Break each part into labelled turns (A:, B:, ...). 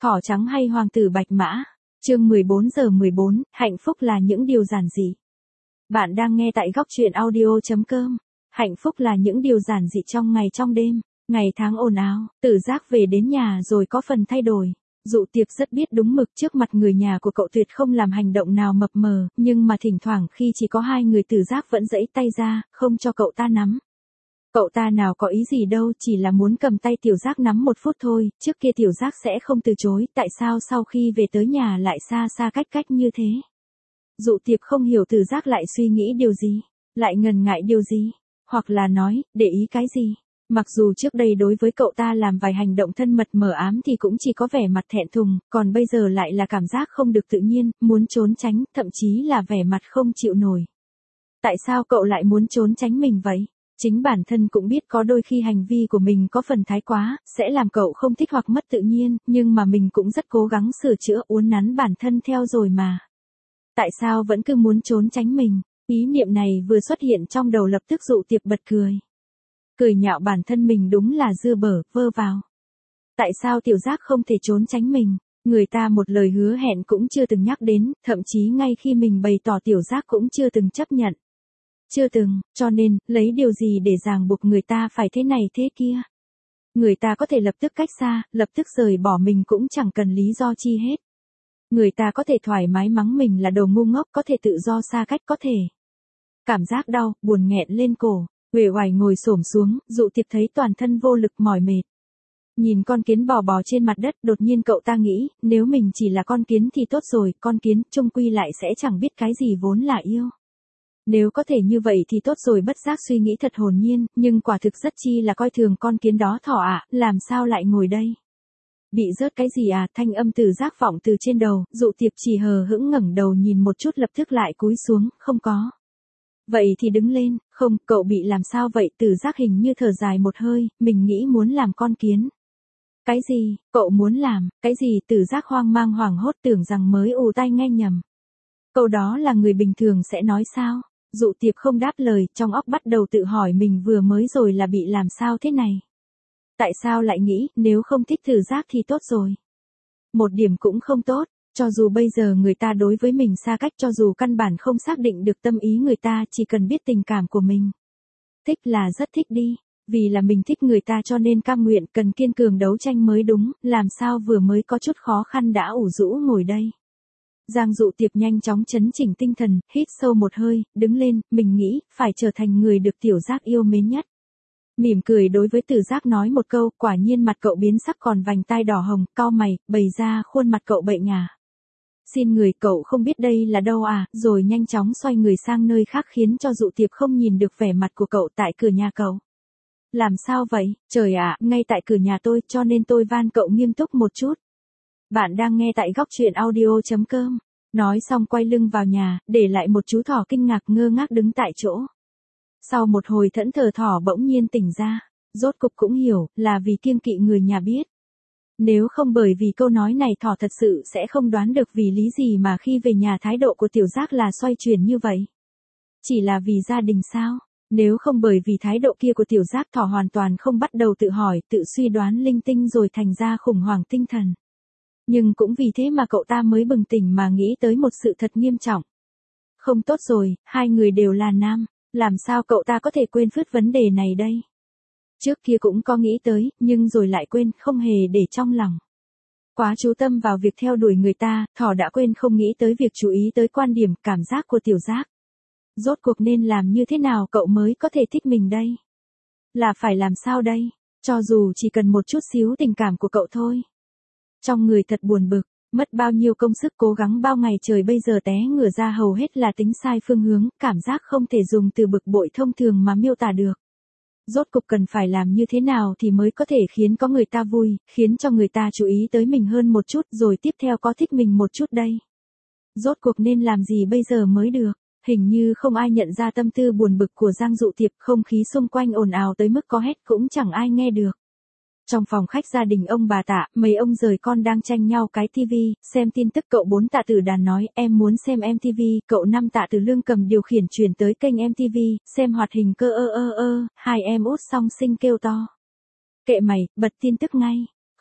A: Thỏ trắng hay hoàng tử bạch mã? Chương 14 giờ 14, hạnh phúc là những điều giản dị. Bạn đang nghe tại góc truyện audio.com. Hạnh phúc là những điều giản dị trong ngày trong đêm, ngày tháng ồn ào. Tử Giác về đến nhà rồi có phần thay đổi. Dụ Tiệp rất biết đúng mực, trước mặt người nhà của cậu tuyệt không làm hành động nào mập mờ, nhưng mà thỉnh thoảng khi chỉ có hai người Tử Giác vẫn giãy tay ra, không cho cậu ta nắm. Cậu ta nào có ý gì đâu, chỉ là muốn cầm tay Tiểu Giác nắm một phút thôi, trước kia Tiểu Giác sẽ không từ chối, tại sao sau khi về tới nhà lại xa xa cách cách như thế? Dụ Tiệp không hiểu Tử Giác lại suy nghĩ điều gì, lại ngần ngại điều gì, hoặc là nói, để ý cái gì. Mặc dù trước đây đối với cậu ta làm vài hành động thân mật mờ ám thì cũng chỉ có vẻ mặt thẹn thùng, còn bây giờ lại là cảm giác không được tự nhiên, muốn trốn tránh, thậm chí là vẻ mặt không chịu nổi. Tại sao cậu lại muốn trốn tránh mình vậy? Chính bản thân cũng biết có đôi khi hành vi của mình có phần thái quá, sẽ làm cậu không thích hoặc mất tự nhiên, nhưng mà mình cũng rất cố gắng sửa chữa uốn nắn bản thân theo rồi mà. Tại sao vẫn cứ muốn trốn tránh mình? Ý niệm này vừa xuất hiện trong đầu lập tức Dụ Tiệp bật cười. Cười nhạo bản thân mình đúng là dưa bở, vơ vào. Tại sao Tiểu Giác không thể trốn tránh mình? Người ta một lời hứa hẹn cũng chưa từng nhắc đến, thậm chí ngay khi mình bày tỏ Tiểu Giác cũng chưa từng chấp nhận. Chưa từng, cho nên, lấy điều gì để ràng buộc người ta phải thế này thế kia? Người ta có thể lập tức cách xa, lập tức rời bỏ mình cũng chẳng cần lý do chi hết. Người ta có thể thoải mái mắng mình là đồ ngu ngốc, có thể tự do xa cách, có thể. Cảm giác đau, buồn nghẹn lên cổ, uể oải ngồi xổm xuống, Dụ Tiệp thấy toàn thân vô lực mỏi mệt. Nhìn con kiến bò bò trên mặt đất, đột nhiên cậu ta nghĩ, nếu mình chỉ là con kiến thì tốt rồi, con kiến chung quy lại sẽ chẳng biết cái gì vốn là yêu. Nếu có thể như vậy thì tốt rồi, bất giác suy nghĩ thật hồn nhiên, nhưng quả thực rất chi là coi thường con kiến đó thỏ ạ, làm sao lại ngồi đây? Bị rớt cái gì à? Thanh âm Tử Giác vọng từ trên đầu, Dụ Tiệp chỉ hờ hững ngẩng đầu nhìn một chút lập tức lại cúi xuống, không có. Vậy thì đứng lên, không, cậu bị làm sao vậy? Tử Giác hình như thở dài một hơi, mình nghĩ muốn làm con kiến. Cái gì? Cậu muốn làm, cái gì? Tử Giác hoang mang hoảng hốt tưởng rằng mới ù tai nghe nhầm. Câu đó là người bình thường sẽ nói sao? Dụ Tiệp không đáp lời, trong óc bắt đầu tự hỏi mình vừa mới rồi là bị làm sao thế này? Tại sao lại nghĩ, nếu không thích Tử Giác thì tốt rồi? Một điểm cũng không tốt, cho dù bây giờ người ta đối với mình xa cách, cho dù căn bản không xác định được tâm ý người ta, chỉ cần biết tình cảm của mình. Thích là rất thích đi, vì là mình thích người ta cho nên cam nguyện, cần kiên cường đấu tranh mới đúng, làm sao vừa mới có chút khó khăn đã ủ rũ ngồi đây. Giang Dụ Tiệp nhanh chóng trấn chỉnh tinh thần, hít sâu một hơi, đứng lên, mình nghĩ, phải trở thành người được Tiểu Giác yêu mến nhất. Mỉm cười đối với Tử Giác nói một câu, quả nhiên mặt cậu biến sắc còn vành tai đỏ hồng, cau mày, bày ra khuôn mặt cậu bệnh à. Xin người, cậu không biết đây là đâu à, rồi nhanh chóng xoay người sang nơi khác khiến cho Dụ Tiệp không nhìn được vẻ mặt của cậu tại cửa nhà cậu. Làm sao vậy? Trời ạ, ngay tại cửa nhà tôi, cho nên tôi van cậu nghiêm túc một chút. Bạn đang nghe tại góc truyện audio.com. Nói xong quay lưng vào nhà, để lại một chú thỏ kinh ngạc ngơ ngác đứng tại chỗ. Sau một hồi thẫn thờ thỏ bỗng nhiên tỉnh ra, rốt cục cũng hiểu, là vì kiêng kỵ người nhà biết. Nếu không bởi vì câu nói này thỏ thật sự sẽ không đoán được vì lý gì mà khi về nhà thái độ của Tiểu Giác là xoay chuyển như vậy. Chỉ là vì gia đình sao? Nếu không bởi vì thái độ kia của Tiểu Giác thỏ hoàn toàn không bắt đầu tự hỏi, tự suy đoán linh tinh rồi thành ra khủng hoảng tinh thần. Nhưng cũng vì thế mà cậu ta mới bừng tỉnh mà nghĩ tới một sự thật nghiêm trọng. Không tốt rồi, hai người đều là nam, làm sao cậu ta có thể quên phứt vấn đề này đây? Trước kia cũng có nghĩ tới, nhưng rồi lại quên, không hề để trong lòng. Quá chú tâm vào việc theo đuổi người ta, thỏ đã quên không nghĩ tới việc chú ý tới quan điểm, cảm giác của Tiểu Giác. Rốt cuộc nên làm như thế nào cậu mới có thể thích mình đây? Là phải làm sao đây? Cho dù chỉ cần một chút xíu tình cảm của cậu thôi. Trong người thật buồn bực, mất bao nhiêu công sức cố gắng bao ngày trời bây giờ té ngửa ra hầu hết là tính sai phương hướng, cảm giác không thể dùng từ bực bội thông thường mà miêu tả được. Rốt cục cần phải làm như thế nào thì mới có thể khiến có người ta vui, khiến cho người ta chú ý tới mình hơn một chút rồi tiếp theo có thích mình một chút đây. Rốt cuộc nên làm gì bây giờ mới được? Hình như không ai nhận ra tâm tư buồn bực của Giang Dụ Tiệp, không khí xung quanh ồn ào tới mức có hét cũng chẳng ai nghe được. Trong phòng khách gia đình ông bà Tạ, mấy ông rời con đang tranh nhau cái tivi, xem tin tức. Cậu 4 Tạ Tử Đàn nói, em muốn xem MTV, cậu 5 Tạ Tử Lương cầm điều khiển chuyển tới kênh MTV, xem hoạt hình cơ hai em út song sinh kêu to. Kệ mày, bật tin tức ngay.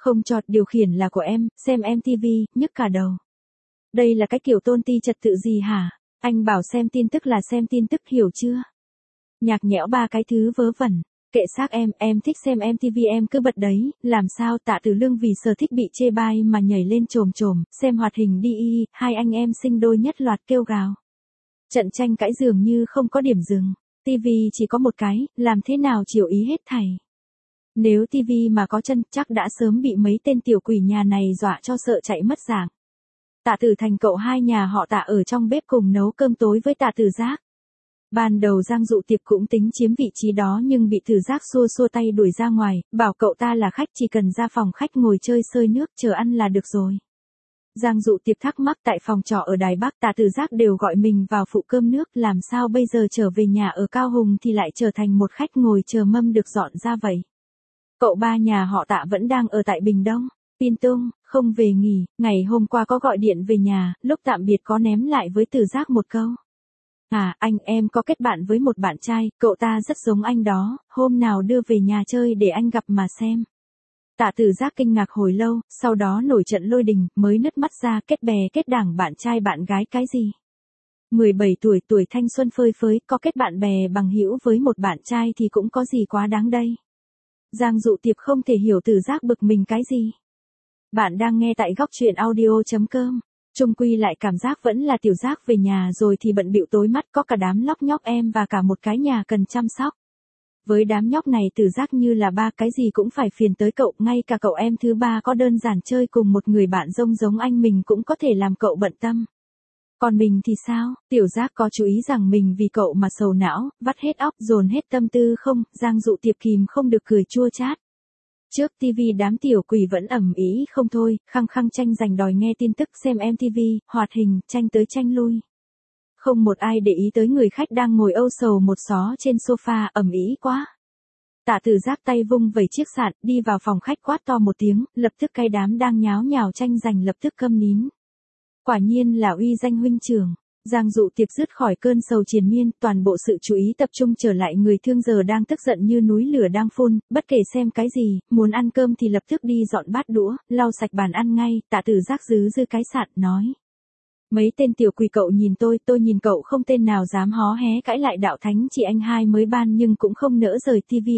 A: Không cho, điều khiển là của em, xem em tivi, nhức cả đầu. Đây là cái kiểu tôn ti trật tự gì hả? Anh bảo xem tin tức là xem tin tức, hiểu chưa? Nhạc nhẽo ba cái thứ vớ vẩn. Kệ xác em thích xem em tivi em cứ bật đấy, làm sao? Tạ Tử Lương vì sở thích bị chê bai mà nhảy lên chồm chồm, xem hoạt hình đi y, hai anh em sinh đôi nhất loạt kêu gào. Trận tranh cãi dường như không có điểm dừng, tivi chỉ có một cái, làm thế nào chiều ý hết thảy. Nếu tivi mà có chân chắc đã sớm bị mấy tên tiểu quỷ nhà này dọa cho sợ chạy mất dạng. Tạ Tử Thành cậu hai nhà họ Tạ ở trong bếp cùng nấu cơm tối với Tạ Tử Giác. Ban đầu Giang Dụ Tiệp cũng tính chiếm vị trí đó nhưng bị Tử Giác xua xua tay đuổi ra ngoài, bảo cậu ta là khách chỉ cần ra phòng khách ngồi chơi sơi nước chờ ăn là được rồi. Giang Dụ Tiệp thắc mắc tại phòng trọ ở Đài Bắc Tạ Tử Giác đều gọi mình vào phụ cơm nước, làm sao bây giờ trở về nhà ở Cao Hùng thì lại trở thành một khách ngồi chờ mâm được dọn ra vậy. Cậu ba nhà họ Tạ vẫn đang ở tại Bình Đông, tin tung, không về nghỉ, ngày hôm qua có gọi điện về nhà, lúc tạm biệt có ném lại với Tử Giác một câu. À, anh em có kết bạn với một bạn trai, cậu ta rất giống anh đó, hôm nào đưa về nhà chơi để anh gặp mà xem. Tạ Tử Giác kinh ngạc hồi lâu, sau đó nổi trận lôi đình, mới nứt mắt ra kết bè kết đảng bạn trai bạn gái cái gì. 17 tuổi thanh xuân phơi phới, có kết bạn bè bằng hữu với một bạn trai thì cũng có gì quá đáng đây. Giang Dụ Tiệp không thể hiểu Tử Giác bực mình cái gì. Bạn đang nghe tại góc truyện audio.com. Chung quy lại cảm giác vẫn là Tiểu Giác về nhà rồi thì bận bịu tối mắt, có cả đám lóc nhóc em và cả một cái nhà cần chăm sóc. Với đám nhóc này Tử Giác như là ba cái gì cũng phải phiền tới cậu, ngay cả cậu em thứ ba có đơn giản chơi cùng một người bạn giống anh mình cũng có thể làm cậu bận tâm. Còn mình thì sao? Tiểu Giác có chú ý rằng mình vì cậu mà sầu não, vắt hết óc dồn hết tâm tư không? Giang Dụ Tiệp kìm không được cười chua chát. Trước tivi đám tiểu quỷ vẫn ầm ĩ không thôi, khăng khăng tranh giành đòi nghe tin tức, xem em tivi, hoạt hình, tranh tới tranh lui. Không một ai để ý tới người khách đang ngồi âu sầu một xó trên sofa, ầm ĩ quá. Tạ Tử Giác tay vung vẩy chiếc sạn, đi vào phòng khách quát to một tiếng, lập tức cái đám đang nháo nhào tranh giành lập tức câm nín. Quả nhiên là uy danh huynh trưởng. Giang Dụ Tiệp dứt khỏi cơn sầu triền miên, toàn bộ sự chú ý tập trung trở lại người thương giờ đang tức giận như núi lửa đang phun, bất kể xem cái gì, muốn ăn cơm thì lập tức đi dọn bát đũa, lau sạch bàn ăn ngay. Tạ Tử Giác dư cái sạn, nói. Mấy tên tiểu quỷ cậu nhìn tôi nhìn cậu, không tên nào dám hó hé cãi lại đạo thánh chị anh hai mới ban nhưng cũng không nỡ rời tivi.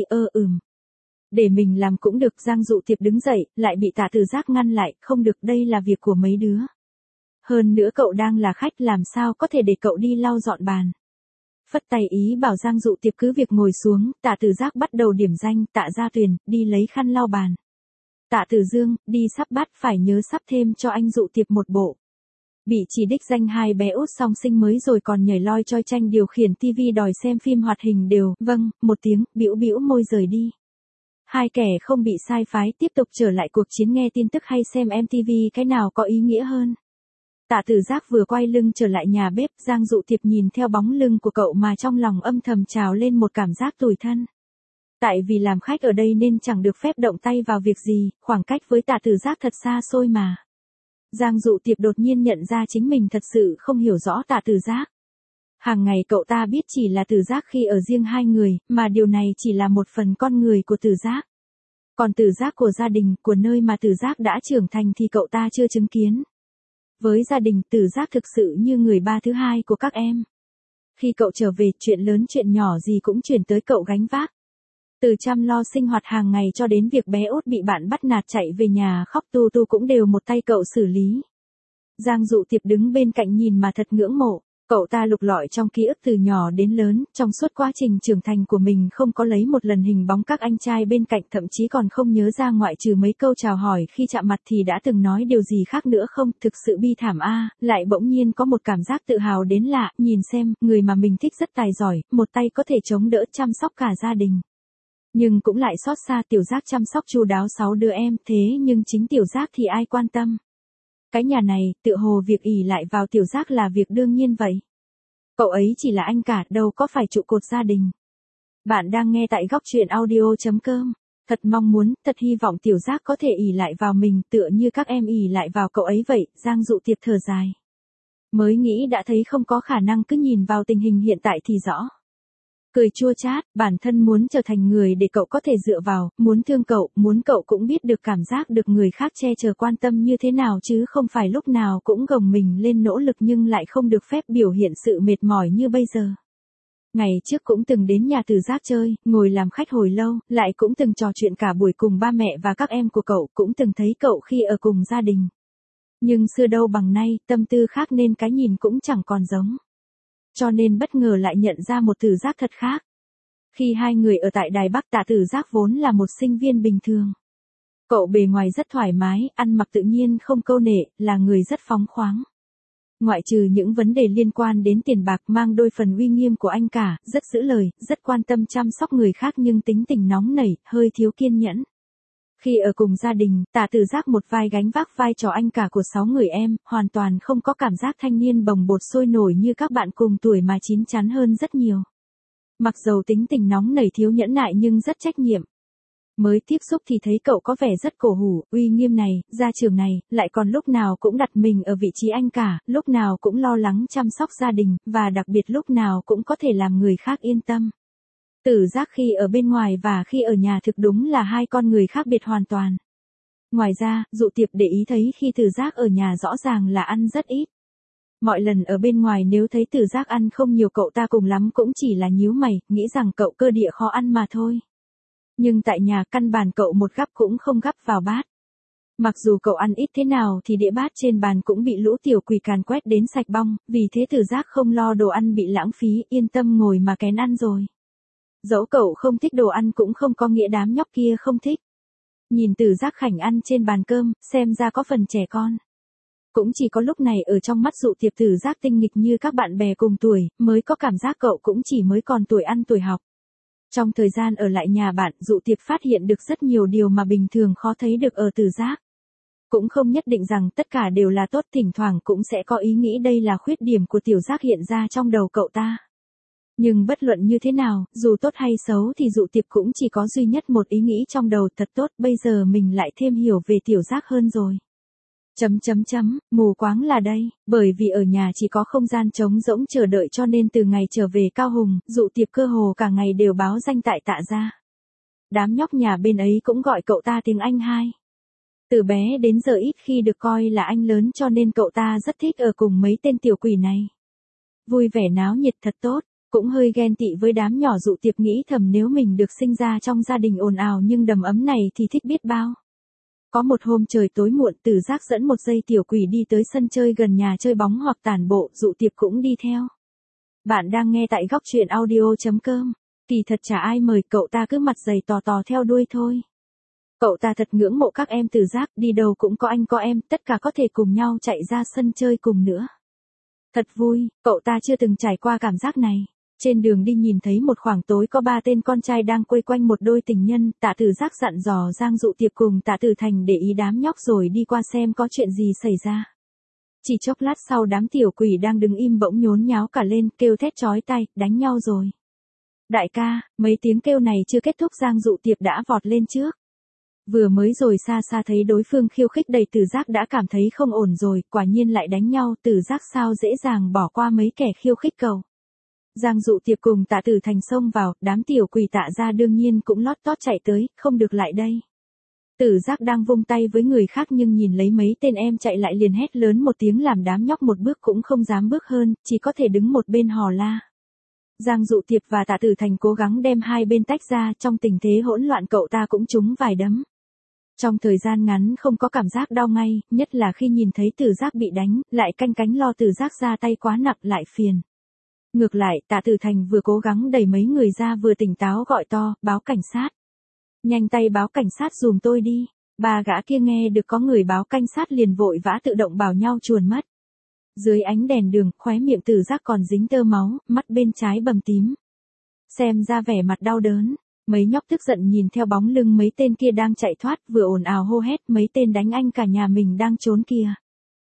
A: Để mình làm cũng được. Giang Dụ Tiệp đứng dậy, lại bị Tạ Tử Giác ngăn lại, không được, đây là việc của mấy đứa. Hơn nữa cậu đang là khách, làm sao có thể để cậu đi lau dọn bàn. Phất tay ý bảo Giang Dụ Tiệp cứ việc ngồi xuống, Tạ Tử Giác bắt đầu điểm danh. Tạ Gia Tuyền, đi lấy khăn lau bàn. Tạ Tử Dương, đi sắp bát, phải nhớ sắp thêm cho anh Dụ Tiệp một bộ. Bị chỉ đích danh hai bé út song sinh mới rồi còn nhảy loi choi tranh điều khiển tivi đòi xem phim hoạt hình đều, vâng, một tiếng, bĩu môi rời đi. Hai kẻ không bị sai phái tiếp tục trở lại cuộc chiến nghe tin tức hay xem MTV, cái nào có ý nghĩa hơn. Tạ Tử Giác vừa quay lưng trở lại nhà bếp, Giang Dụ Tiệp nhìn theo bóng lưng của cậu mà trong lòng âm thầm trào lên một cảm giác tủi thân. Tại vì làm khách ở đây nên chẳng được phép động tay vào việc gì, khoảng cách với Tạ Tử Giác thật xa xôi mà. Giang Dụ Tiệp đột nhiên nhận ra chính mình thật sự không hiểu rõ Tạ Tử Giác. Hàng ngày cậu ta biết chỉ là Tử Giác khi ở riêng hai người, mà điều này chỉ là một phần con người của Tử Giác. Còn Tử Giác của gia đình, của nơi mà Tử Giác đã trưởng thành thì cậu ta chưa chứng kiến. Với gia đình, Tử Giác thực sự như người ba thứ hai của các em. Khi cậu trở về, chuyện lớn chuyện nhỏ gì cũng chuyển tới cậu gánh vác. Từ chăm lo sinh hoạt hàng ngày cho đến việc bé út bị bạn bắt nạt chạy về nhà khóc tu cũng đều một tay cậu xử lý. Giang Dụ Tiệp đứng bên cạnh nhìn mà thật ngưỡng mộ. Cậu ta lục lọi trong ký ức từ nhỏ đến lớn, trong suốt quá trình trưởng thành của mình không có lấy một lần hình bóng các anh trai bên cạnh, thậm chí còn không nhớ ra ngoại trừ mấy câu chào hỏi khi chạm mặt thì đã từng nói điều gì khác nữa không. Thực sự bi thảm a. Lại bỗng nhiên có một cảm giác tự hào đến lạ, nhìn xem, người mà mình thích rất tài giỏi, một tay có thể chống đỡ chăm sóc cả gia đình. Nhưng cũng lại xót xa Tiểu Giác chăm sóc chu đáo 6 đứa em, thế nhưng chính Tiểu Giác thì ai quan tâm. Cái nhà này, tựa hồ việc ỷ lại vào Tiểu Giác là việc đương nhiên vậy. Cậu ấy chỉ là anh cả, đâu có phải trụ cột gia đình. Bạn đang nghe tại góc truyện audio.com. Thật mong muốn, thật hy vọng Tiểu Giác có thể ỷ lại vào mình, tựa như các em ỷ lại vào cậu ấy vậy. Giang Dụ Tiệp thở dài. Mới nghĩ đã thấy không có khả năng, cứ nhìn vào tình hình hiện tại thì rõ. Cười chua chát, bản thân muốn trở thành người để cậu có thể dựa vào, muốn thương cậu, muốn cậu cũng biết được cảm giác được người khác che chở quan tâm như thế nào chứ không phải lúc nào cũng gồng mình lên nỗ lực nhưng lại không được phép biểu hiện sự mệt mỏi như bây giờ. Ngày trước cũng từng đến nhà Từ Giác chơi, ngồi làm khách hồi lâu, lại cũng từng trò chuyện cả buổi cùng ba mẹ và các em của cậu, cũng từng thấy cậu khi ở cùng gia đình. Nhưng xưa đâu bằng nay, tâm tư khác nên cái nhìn cũng chẳng còn giống. Cho nên bất ngờ lại nhận ra một Từ Giác thật khác. Khi hai người ở tại Đài Bắc, Tạ Từ Giác vốn là một sinh viên bình thường. Cậu bề ngoài rất thoải mái, ăn mặc tự nhiên không câu nệ, là người rất phóng khoáng. Ngoại trừ những vấn đề liên quan đến tiền bạc mang đôi phần uy nghiêm của anh cả, rất giữ lời, rất quan tâm chăm sóc người khác nhưng tính tình nóng nảy, hơi thiếu kiên nhẫn. Khi ở cùng gia đình, Tạ Từ Giác một vai gánh vác vai trò anh cả của 6 người em, hoàn toàn không có cảm giác thanh niên bồng bột sôi nổi như các bạn cùng tuổi mà chín chắn hơn rất nhiều. Mặc dầu tính tình nóng nảy thiếu nhẫn nại nhưng rất trách nhiệm. Mới tiếp xúc thì thấy cậu có vẻ rất cổ hủ, uy nghiêm này, gia trưởng này, lại còn lúc nào cũng đặt mình ở vị trí anh cả, lúc nào cũng lo lắng chăm sóc gia đình, và đặc biệt lúc nào cũng có thể làm người khác yên tâm. Từ Giác khi ở bên ngoài và khi ở nhà thực đúng là hai con người khác biệt hoàn toàn. Ngoài ra, Dụ Tiệp để ý thấy khi Từ Giác ở nhà rõ ràng là ăn rất ít. Mọi lần ở bên ngoài nếu thấy Từ Giác ăn không nhiều cậu ta cùng lắm cũng chỉ là nhíu mày, nghĩ rằng cậu cơ địa khó ăn mà thôi. Nhưng tại nhà căn bản cậu một gắp cũng không gắp vào bát. Mặc dù cậu ăn ít thế nào thì đĩa bát trên bàn cũng bị lũ tiểu quỷ càn quét đến sạch bong, vì thế Từ Giác không lo đồ ăn bị lãng phí, yên tâm ngồi mà kén ăn rồi. Dẫu cậu không thích đồ ăn cũng không có nghĩa đám nhóc kia không thích. Nhìn Từ Giác khảnh ăn trên bàn cơm, xem ra có phần trẻ con. Cũng chỉ có lúc này ở trong mắt Dụ Tiệp Từ Giác tinh nghịch như các bạn bè cùng tuổi, mới có cảm giác cậu cũng chỉ mới còn tuổi ăn tuổi học. Trong thời gian ở lại nhà bạn, Dụ Tiệp phát hiện được rất nhiều điều mà bình thường khó thấy được ở Từ Giác. Cũng không nhất định rằng tất cả đều là tốt, thỉnh thoảng cũng sẽ có ý nghĩ đây là khuyết điểm của Tiểu Giác hiện ra trong đầu cậu ta. Nhưng bất luận như thế nào, dù tốt hay xấu thì Dụ Tiệp cũng chỉ có duy nhất một ý nghĩ trong đầu, thật tốt, bây giờ mình lại thêm hiểu về Tiểu Giác hơn rồi. Mù quáng là đây, bởi vì ở nhà chỉ có không gian trống rỗng chờ đợi cho nên từ ngày trở về Cao Hùng, Dụ Tiệp cơ hồ cả ngày đều báo danh tại Tạ gia. Đám nhóc nhà bên ấy cũng gọi cậu ta tiếng anh hai. Từ bé đến giờ ít khi được coi là anh lớn cho nên cậu ta rất thích ở cùng mấy tên tiểu quỷ này. Vui vẻ náo nhiệt thật tốt, cũng hơi ghen tị với đám nhỏ. Dụ Tiệp nghĩ thầm nếu mình được sinh ra trong gia đình ồn ào nhưng đầm ấm này thì thích biết bao. Có một hôm trời tối muộn, Từ Giác dẫn một dây tiểu quỷ đi tới sân chơi gần nhà chơi bóng hoặc tản bộ, Dụ Tiệp cũng đi theo. Bạn đang nghe tại góc truyện audio.com. Kỳ thật chả ai mời, cậu ta cứ mặt dày tò tò theo đuôi thôi. Cậu ta thật ngưỡng mộ các em Từ Giác, đi đâu cũng có anh có em, tất cả có thể cùng nhau chạy ra sân chơi cùng nữa. Thật vui, cậu ta chưa từng trải qua cảm giác này. Trên đường đi nhìn thấy một khoảng tối có 3 tên con trai đang quây quanh một đôi tình nhân, Tạ Từ Giác dặn dò Giang Dụ Tiệp cùng Tạ Từ Thành để ý đám nhóc rồi đi qua xem có chuyện gì xảy ra. Chỉ chốc lát sau đám tiểu quỷ đang đứng im bỗng nhốn nháo cả lên, kêu thét chói tai, đánh nhau rồi. Đại ca, mấy tiếng kêu này chưa kết thúc Giang Dụ Tiệp đã vọt lên trước. Vừa mới rồi xa xa thấy đối phương khiêu khích đầy Từ Giác đã cảm thấy không ổn rồi, quả nhiên lại đánh nhau, Từ Giác sao dễ dàng bỏ qua mấy kẻ khiêu khích cậu. Giang Dụ Tiệp cùng Tạ Từ Thành xông vào, đám tiểu quỷ Tạ gia đương nhiên cũng lót tót chạy tới, không được lại đây. Từ Giác đang vung tay với người khác nhưng nhìn lấy mấy tên em chạy lại liền hét lớn một tiếng làm đám nhóc một bước cũng không dám bước hơn, chỉ có thể đứng một bên hò la. Giang Dụ Tiệp và Tạ Từ Thành cố gắng đem hai bên tách ra, trong tình thế hỗn loạn cậu ta cũng trúng vài đấm. Trong thời gian ngắn không có cảm giác đau ngay, nhất là khi nhìn thấy Từ Giác bị đánh, lại canh cánh lo Từ Giác ra tay quá nặng lại phiền. Ngược lại, Tạ Từ Thành vừa cố gắng đẩy mấy người ra vừa tỉnh táo gọi to, báo cảnh sát. Nhanh tay báo cảnh sát giùm tôi đi. Ba gã kia nghe được có người báo cảnh sát liền vội vã tự động bảo nhau chuồn mất. Dưới ánh đèn đường, khóe miệng Từ Giác còn dính tơ máu, mắt bên trái bầm tím. Xem ra vẻ mặt đau đớn. Mấy nhóc tức giận nhìn theo bóng lưng mấy tên kia đang chạy thoát, vừa ồn ào hô hét mấy tên đánh anh cả nhà mình đang trốn kìa.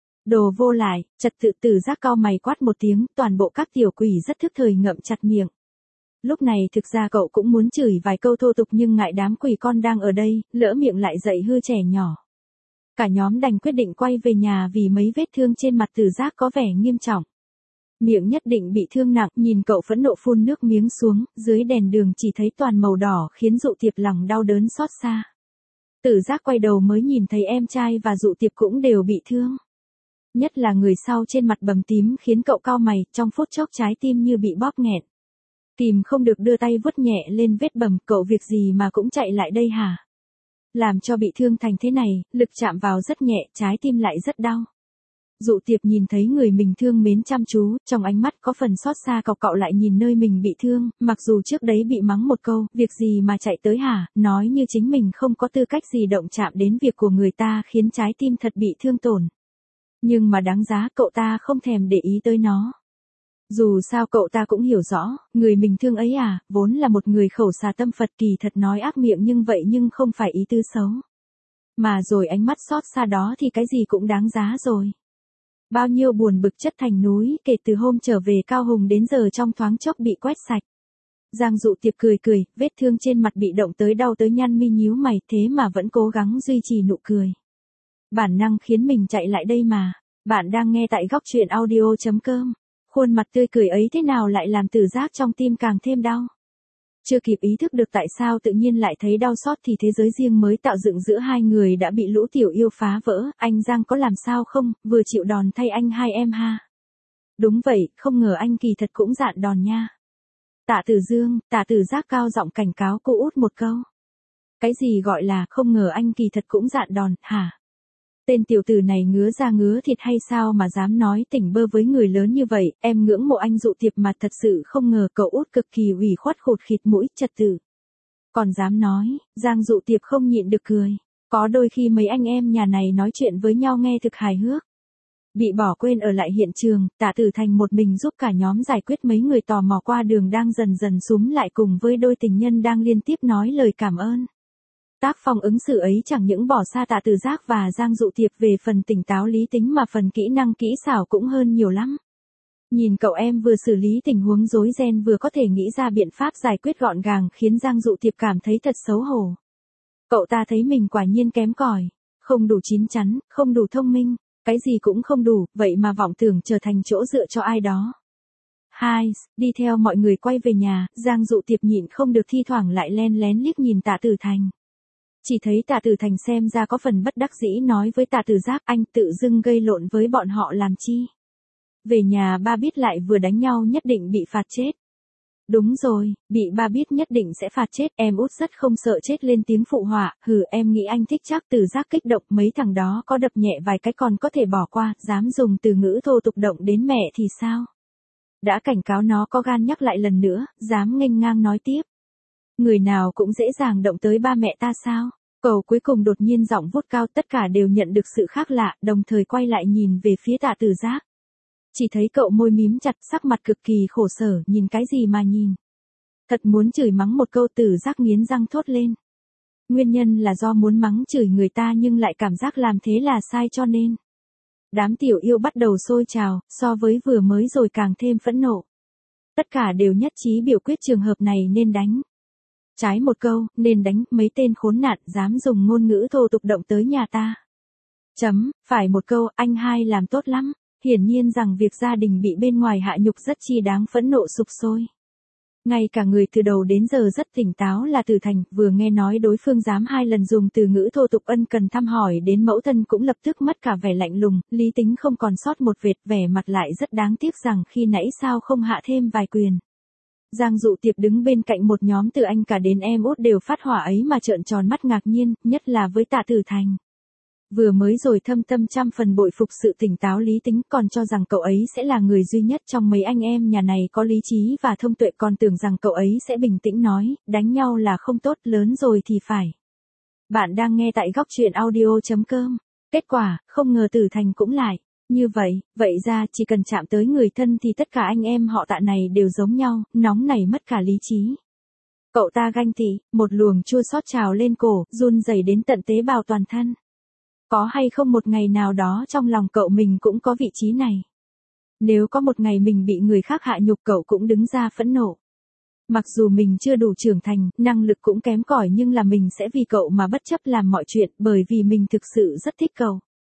A: Đồ vô lại, trật tự. Từ Giác cau mày quát một tiếng, toàn bộ các tiểu quỷ rất thức thời ngậm chặt miệng. Lúc này thực ra cậu cũng muốn chửi vài câu thô tục nhưng ngại đám quỷ con đang ở đây, lỡ miệng lại dạy hư trẻ nhỏ. Cả nhóm đành quyết định quay về nhà vì mấy vết thương trên mặt Từ Giác có vẻ nghiêm trọng. Miệng nhất định bị thương nặng, nhìn cậu phẫn nộ phun nước miếng xuống, dưới đèn đường chỉ thấy toàn màu đỏ khiến Dụ Tiệp lòng đau đớn xót xa. Tử Giác quay đầu mới nhìn thấy em trai và Dụ Tiệp cũng đều bị thương. Nhất là người sau trên mặt bầm tím khiến cậu cau mày, trong phút chốc trái tim như bị bóp nghẹn. Tìm không được đưa tay vuốt nhẹ lên vết bầm, cậu việc gì mà cũng chạy lại đây hả? Làm cho bị thương thành thế này, lực chạm vào rất nhẹ, trái tim lại rất đau. Dụ Tiệp nhìn thấy người mình thương mến chăm chú, trong ánh mắt có phần xót xa, cậu lại nhìn nơi mình bị thương, mặc dù trước đấy bị mắng một câu, việc gì mà chạy tới hả, nói như chính mình không có tư cách gì động chạm đến việc của người ta khiến trái tim thật bị thương tổn. Nhưng mà đáng giá, cậu ta không thèm để ý tới nó. Dù sao cậu ta cũng hiểu rõ, người mình thương ấy vốn là một người khẩu xà tâm Phật, kỳ thật nói ác miệng nhưng không phải ý tư xấu. Mà rồi ánh mắt xót xa đó thì cái gì cũng đáng giá rồi. Bao nhiêu buồn bực chất thành núi, kể từ hôm trở về Cao Hùng đến giờ trong thoáng chốc bị quét sạch. Giang Dụ Tiệp cười, vết thương trên mặt bị động tới đau tới nhăn mi nhíu mày, thế mà vẫn cố gắng duy trì nụ cười. Bản năng khiến mình chạy lại đây mà. Bạn đang nghe tại góc truyện audio.com. Khuôn mặt tươi cười ấy thế nào lại làm Tử Giác trong tim càng thêm đau. Chưa kịp ý thức được tại sao tự nhiên lại thấy đau xót thì thế giới riêng mới tạo dựng giữa hai người đã bị lũ tiểu yêu phá vỡ. Anh Giang có làm sao không, vừa chịu đòn thay anh hai em ha. Đúng vậy, không ngờ anh kỳ thật cũng dạn đòn nha. Tạ Tử Giác cao giọng cảnh cáo cô út một câu. Cái gì gọi là không ngờ anh kỳ thật cũng dạn đòn, hả? Tên tiểu tử này ngứa da ngứa thịt hay sao mà dám nói tỉnh bơ với người lớn như vậy, em ngưỡng mộ anh Dụ Tiệp mà thật sự không ngờ, cậu út cực kỳ ủy khuất khụt khịt mũi, trật tự. Còn dám nói, Giang Dụ Tiệp không nhịn được cười. Có đôi khi mấy anh em nhà này nói chuyện với nhau nghe thực hài hước. Bị bỏ quên ở lại hiện trường, Tạ Tử Thành một mình giúp cả nhóm giải quyết mấy người tò mò qua đường đang dần dần xúm lại cùng với đôi tình nhân đang liên tiếp nói lời cảm ơn. Tác phong ứng xử ấy chẳng những bỏ xa Tạ Tử Giác và Giang Dụ Tiệp về phần tỉnh táo lý tính mà phần kỹ năng kỹ xảo cũng hơn nhiều lắm. Nhìn cậu em vừa xử lý tình huống rối ren vừa có thể nghĩ ra biện pháp giải quyết gọn gàng khiến Giang Dụ Tiệp cảm thấy thật xấu hổ. Cậu ta thấy mình quả nhiên kém cỏi, không đủ chín chắn, không đủ thông minh, cái gì cũng không đủ, vậy mà vọng tưởng trở thành chỗ dựa cho ai đó. Đi theo mọi người quay về nhà, Giang Dụ Tiệp nhịn không được thi thoảng lại len lén liếc nhìn Tạ Tử Thành. Chỉ thấy Tạ Tử Thành xem ra có phần bất đắc dĩ nói với Tạ Tử Giác, anh tự dưng gây lộn với bọn họ làm chi. Về nhà ba biết lại vừa đánh nhau nhất định bị phạt chết. Đúng rồi, bị ba biết nhất định sẽ phạt chết, em út rất không sợ chết lên tiếng phụ họa, em nghĩ anh thích chắc. Tử Giác kích động, mấy thằng đó có đập nhẹ vài cái còn có thể bỏ qua, dám dùng từ ngữ thô tục động đến mẹ thì sao? Đã cảnh cáo nó có gan nhắc lại lần nữa, dám nghênh ngang nói tiếp. Người nào cũng dễ dàng động tới ba mẹ ta sao? Cậu cuối cùng đột nhiên giọng vút cao, tất cả đều nhận được sự khác lạ, đồng thời quay lại nhìn về phía Tạ Tử Giác. Chỉ thấy cậu môi mím chặt, sắc mặt cực kỳ khổ sở, nhìn cái gì mà nhìn. Thật muốn chửi mắng một câu. Tử Giác nghiến răng thốt lên. Nguyên nhân là do muốn mắng chửi người ta nhưng lại cảm giác làm thế là sai cho nên. Đám tiểu yêu bắt đầu sôi trào, so với vừa mới rồi càng thêm phẫn nộ. Tất cả đều nhất trí biểu quyết trường hợp này nên đánh. Trái một câu, nên đánh, mấy tên khốn nạn, dám dùng ngôn ngữ thô tục động tới nhà ta. Phải một câu, anh hai làm tốt lắm. Hiển nhiên rằng việc gia đình bị bên ngoài hạ nhục rất chi đáng phẫn nộ sục sôi. Ngay cả người từ đầu đến giờ rất tỉnh táo là Tử Thành, vừa nghe nói đối phương dám 2 lần dùng từ ngữ thô tục ân cần thăm hỏi đến mẫu thân cũng lập tức mất cả vẻ lạnh lùng, lý tính không còn sót một vệt, vẻ mặt lại rất đáng tiếc rằng khi nãy sao không hạ thêm vài quyền. Giang Dụ Tiệp đứng bên cạnh một nhóm từ anh cả đến em út đều phát hỏa ấy mà trợn tròn mắt ngạc nhiên, nhất là với Tạ Tử Thành. Vừa mới rồi thâm tâm trăm phần bội phục sự tỉnh táo lý tính, còn cho rằng cậu ấy sẽ là người duy nhất trong mấy anh em nhà này có lý trí và thông tuệ, còn tưởng rằng cậu ấy sẽ bình tĩnh nói, đánh nhau là không tốt, lớn rồi thì phải. Bạn đang nghe tại góc truyện audio.com. Kết quả, không ngờ Tử Thành cũng lại. Như vậy ra chỉ cần chạm tới người thân thì tất cả anh em họ Tạ này đều giống nhau, nóng này mất cả lý trí. Cậu ta ganh tị, một luồng chua xót trào lên cổ, run rẩy đến tận tế bào toàn thân. Có hay không một ngày nào đó trong lòng cậu mình cũng có vị trí này. Nếu có một ngày mình bị người khác hạ nhục cậu cũng đứng ra phẫn nộ. Mặc dù mình chưa đủ trưởng thành, năng lực cũng kém cỏi nhưng là mình sẽ vì cậu mà bất chấp làm mọi chuyện bởi vì mình thực sự rất thích cậu.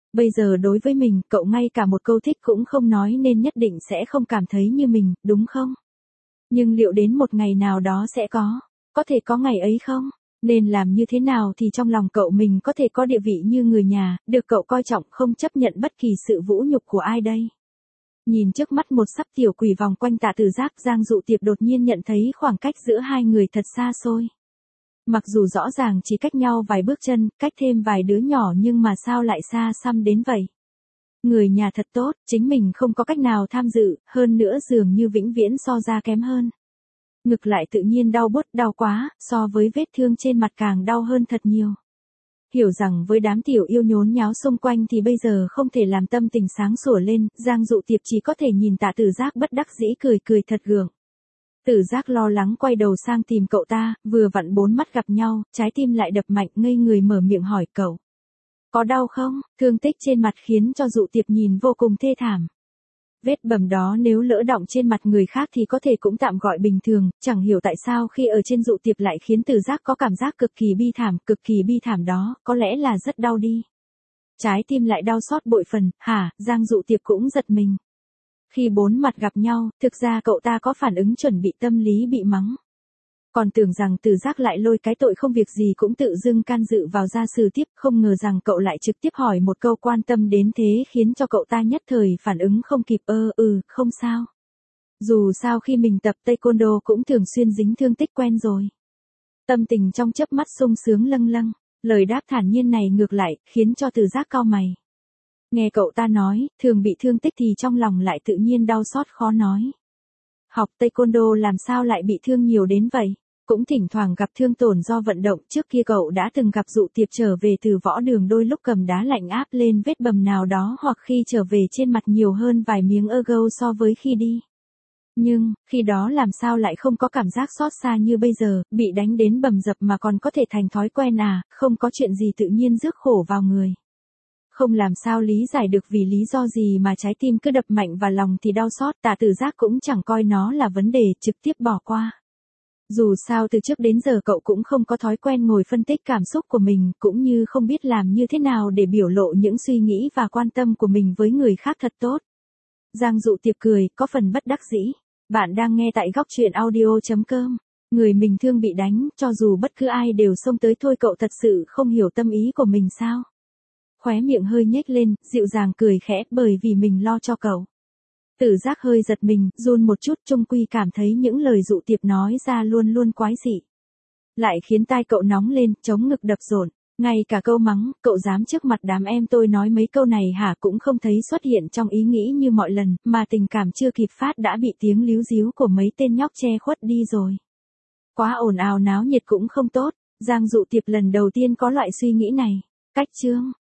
A: Bây giờ đối với mình, cậu ngay cả một câu thích cũng không nói nên nhất định sẽ không cảm thấy như mình, đúng không? Nhưng liệu đến một ngày nào đó sẽ có thể có ngày ấy không? Nên làm như thế nào thì trong lòng cậu mình có thể có địa vị như người nhà, được cậu coi trọng không chấp nhận bất kỳ sự vũ nhục của ai đây? Nhìn trước mắt một sắp tiểu quỷ vòng quanh Tạ Tử Giác, Giang Dụ Tiệp đột nhiên nhận thấy khoảng cách giữa hai người thật xa xôi. Mặc dù rõ ràng chỉ cách nhau vài bước chân, cách thêm vài đứa nhỏ nhưng mà sao lại xa xăm đến vậy? Người nhà thật tốt, chính mình không có cách nào tham dự, hơn nữa dường như vĩnh viễn so ra kém hơn. Ngực lại tự nhiên đau buốt, đau quá, so với vết thương trên mặt càng đau hơn thật nhiều. Hiểu rằng với đám tiểu yêu nhốn nháo xung quanh thì bây giờ không thể làm tâm tình sáng sủa lên, Giang Dụ Tiệp chỉ có thể nhìn Tạ Tử Giác bất đắc dĩ cười cười thật gượng. Tử Giác lo lắng quay đầu sang tìm cậu ta, vừa vặn bốn mắt gặp nhau, trái tim lại đập mạnh, ngây người mở miệng hỏi cậu. Có đau không? Thương tích trên mặt khiến cho Dụ Tiệp nhìn vô cùng thê thảm. Vết bầm đó nếu lỡ đọng trên mặt người khác thì có thể cũng tạm gọi bình thường, chẳng hiểu tại sao khi ở trên Dụ Tiệp lại khiến Tử Giác có cảm giác cực kỳ bi thảm đó, có lẽ là rất đau đi. Trái tim lại đau xót bội phần, hả? Giang Dụ Tiệp cũng giật mình. Khi bốn mặt gặp nhau, thực ra cậu ta có phản ứng chuẩn bị tâm lý bị mắng. Còn tưởng rằng Tử Giác lại lôi cái tội không việc gì cũng tự dưng can dự vào gia sư tiếp, không ngờ rằng cậu lại trực tiếp hỏi một câu quan tâm đến thế khiến cho cậu ta nhất thời phản ứng không kịp, không sao. Dù sao khi mình tập taekwondo cũng thường xuyên dính thương tích quen rồi. Tâm tình trong chớp mắt sung sướng lâng lâng, lời đáp thản nhiên này ngược lại, khiến cho Tử Giác cau mày. Nghe cậu ta nói, thường bị thương tích thì trong lòng lại tự nhiên đau xót khó nói. Học taekwondo làm sao lại bị thương nhiều đến vậy? Cũng thỉnh thoảng gặp thương tổn do vận động, trước kia cậu đã từng gặp Dụ Tiệp trở về từ võ đường đôi lúc cầm đá lạnh áp lên vết bầm nào đó hoặc khi trở về trên mặt nhiều hơn vài miếng gâu so với khi đi. Nhưng, khi đó làm sao lại không có cảm giác xót xa như bây giờ, bị đánh đến bầm dập mà còn có thể thành thói quen à, không có chuyện gì tự nhiên rước khổ vào người. Không làm sao lý giải được vì lý do gì mà trái tim cứ đập mạnh và lòng thì đau xót, Tạ Tử Giác cũng chẳng coi nó là vấn đề, trực tiếp bỏ qua. Dù sao từ trước đến giờ cậu cũng không có thói quen ngồi phân tích cảm xúc của mình, cũng như không biết làm như thế nào để biểu lộ những suy nghĩ và quan tâm của mình với người khác thật tốt. Giang Dụ Tiệp cười, có phần bất đắc dĩ. Bạn đang nghe tại góc truyện audio.com. Người mình thương bị đánh, cho dù bất cứ ai đều xông tới thôi, cậu thật sự không hiểu tâm ý của mình sao? Khóe miệng hơi nhếch lên, dịu dàng cười khẽ, bởi vì mình lo cho cậu. Tử Giác hơi giật mình, run một chút, chung quy cảm thấy những lời Dụ Tiệp nói ra luôn luôn quái dị. Lại khiến tai cậu nóng lên, chống ngực đập dồn. Ngay cả câu mắng, cậu dám trước mặt đám em tôi nói mấy câu này hả, cũng không thấy xuất hiện trong ý nghĩ như mọi lần, mà tình cảm chưa kịp phát đã bị tiếng líu ríu của mấy tên nhóc che khuất đi rồi. Quá ồn ào náo nhiệt cũng không tốt, Giang Dụ Tiệp lần đầu tiên có loại suy nghĩ này. Cách chương